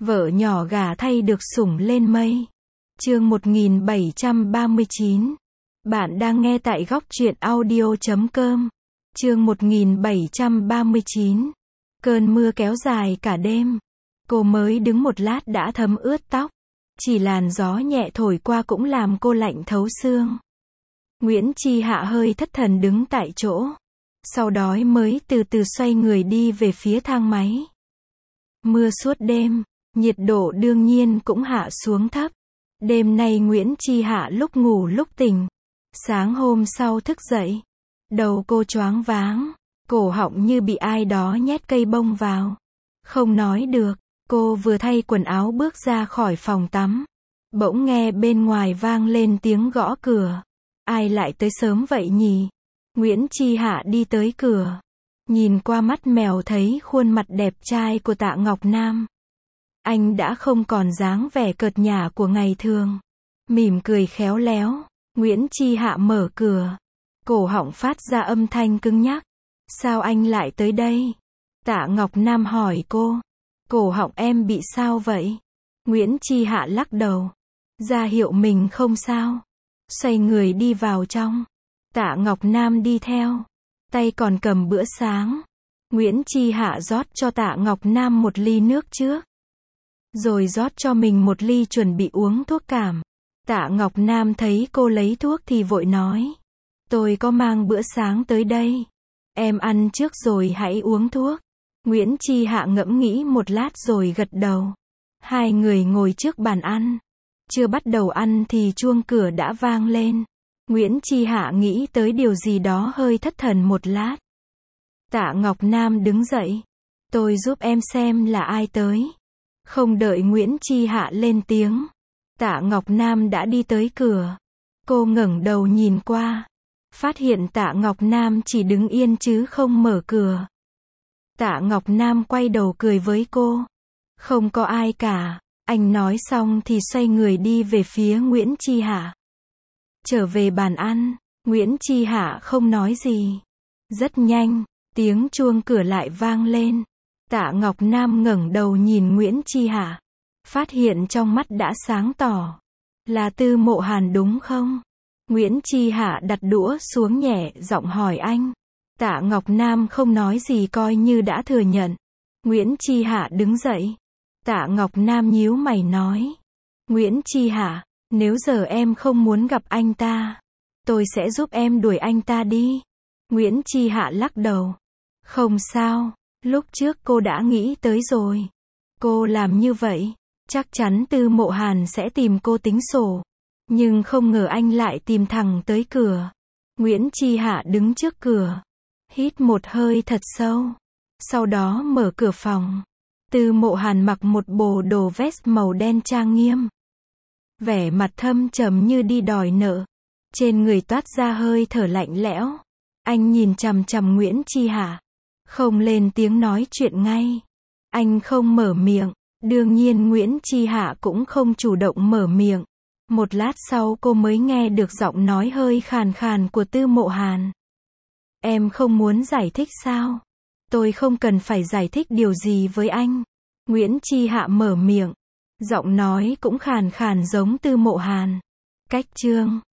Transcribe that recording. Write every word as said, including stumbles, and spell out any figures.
Vợ nhỏ gả thay được sủng lên mây. Chương một nghìn bảy trăm ba mươi chín. Bạn đang nghe tại góc truyện audio chấm com. Chương một nghìn bảy trăm ba mươi chín. Cơn mưa kéo dài cả đêm. Cô mới đứng một lát đã thấm ướt tóc. Chỉ làn gió nhẹ thổi qua cũng làm cô lạnh thấu xương. Nguyễn Chi Hạ hơi thất thần đứng tại chỗ. Sau đó mới từ từ xoay người đi về phía thang máy. Mưa suốt đêm, nhiệt độ đương nhiên cũng hạ xuống thấp. Đêm nay Nguyễn Chi Hạ lúc ngủ lúc tỉnh. Sáng hôm sau thức dậy, đầu cô choáng váng, cổ họng như bị ai đó nhét cây bông vào. Không nói được, cô vừa thay quần áo bước ra khỏi phòng tắm. Bỗng nghe bên ngoài vang lên tiếng gõ cửa. Ai lại tới sớm vậy nhỉ? Nguyễn Chi Hạ đi tới cửa. Nhìn qua mắt mèo thấy khuôn mặt đẹp trai của Tạ Ngọc Nam. Anh đã không còn dáng vẻ cợt nhả của ngày thường. Mỉm cười khéo léo, Nguyễn Chi Hạ mở cửa. Cổ họng phát ra âm thanh cứng nhắc. Sao anh lại tới đây? Tạ Ngọc Nam hỏi cô. Cổ họng em bị sao vậy? Nguyễn Chi Hạ lắc đầu. Ra hiệu mình không sao. Xoay người đi vào trong. Tạ Ngọc Nam đi theo. Tay còn cầm bữa sáng. Nguyễn Chi Hạ rót cho Tạ Ngọc Nam một ly nước trước. Rồi rót cho mình một ly chuẩn bị uống thuốc cảm. Tạ Ngọc Nam thấy cô lấy thuốc thì vội nói. Tôi có mang bữa sáng tới đây. Em ăn trước rồi hãy uống thuốc. Nguyễn Chi Hạ ngẫm nghĩ một lát rồi gật đầu. Hai người ngồi trước bàn ăn. Chưa bắt đầu ăn thì chuông cửa đã vang lên. Nguyễn Chi Hạ nghĩ tới điều gì đó hơi thất thần một lát. Tạ Ngọc Nam đứng dậy. Tôi giúp em xem là ai tới. Không đợi Nguyễn Chi Hạ lên tiếng. Tạ Ngọc Nam đã đi tới cửa. Cô ngẩng đầu nhìn qua. Phát hiện Tạ Ngọc Nam chỉ đứng yên chứ không mở cửa. Tạ Ngọc Nam quay đầu cười với cô. Không có ai cả. Anh nói xong thì xoay người đi về phía Nguyễn Chi Hạ. Trở về bàn ăn, Nguyễn Chi Hạ không nói gì. Rất nhanh, tiếng chuông cửa lại vang lên. Tạ Ngọc Nam ngẩng đầu nhìn Nguyễn Chi Hạ. Phát hiện trong mắt đã sáng tỏ. Là Tư Mộ Hàn đúng không? Nguyễn Chi Hạ đặt đũa xuống nhẹ giọng hỏi anh. Tạ Ngọc Nam không nói gì coi như đã thừa nhận. Nguyễn Chi Hạ đứng dậy. Tạ Ngọc Nam nhíu mày nói. Nguyễn Chi Hạ, nếu giờ em không muốn gặp anh ta, tôi sẽ giúp em đuổi anh ta đi. Nguyễn Chi Hạ lắc đầu. Không sao, lúc trước cô đã nghĩ tới rồi. Cô làm như vậy, chắc chắn Tư Mộ Hàn sẽ tìm cô tính sổ. Nhưng không ngờ anh lại tìm thẳng tới cửa. Nguyễn Chi Hạ đứng trước cửa. Hít một hơi thật sâu. Sau đó mở cửa phòng. Tư Mộ Hàn mặc một bộ đồ vest màu đen trang nghiêm. Vẻ mặt thâm trầm như đi đòi nợ. Trên người toát ra hơi thở lạnh lẽo. Anh nhìn chằm chằm Nguyễn Chi Hạ. Không lên tiếng nói chuyện ngay. Anh không mở miệng. Đương nhiên Nguyễn Chi Hạ cũng không chủ động mở miệng. Một lát sau cô mới nghe được giọng nói hơi khàn khàn của Tư Mộ Hàn. Em không muốn giải thích sao? Tôi không cần phải giải thích điều gì với anh. Nguyễn Chi Hạ mở miệng. Giọng nói cũng khàn khàn giống Tư Mộ Hàn. Cách chương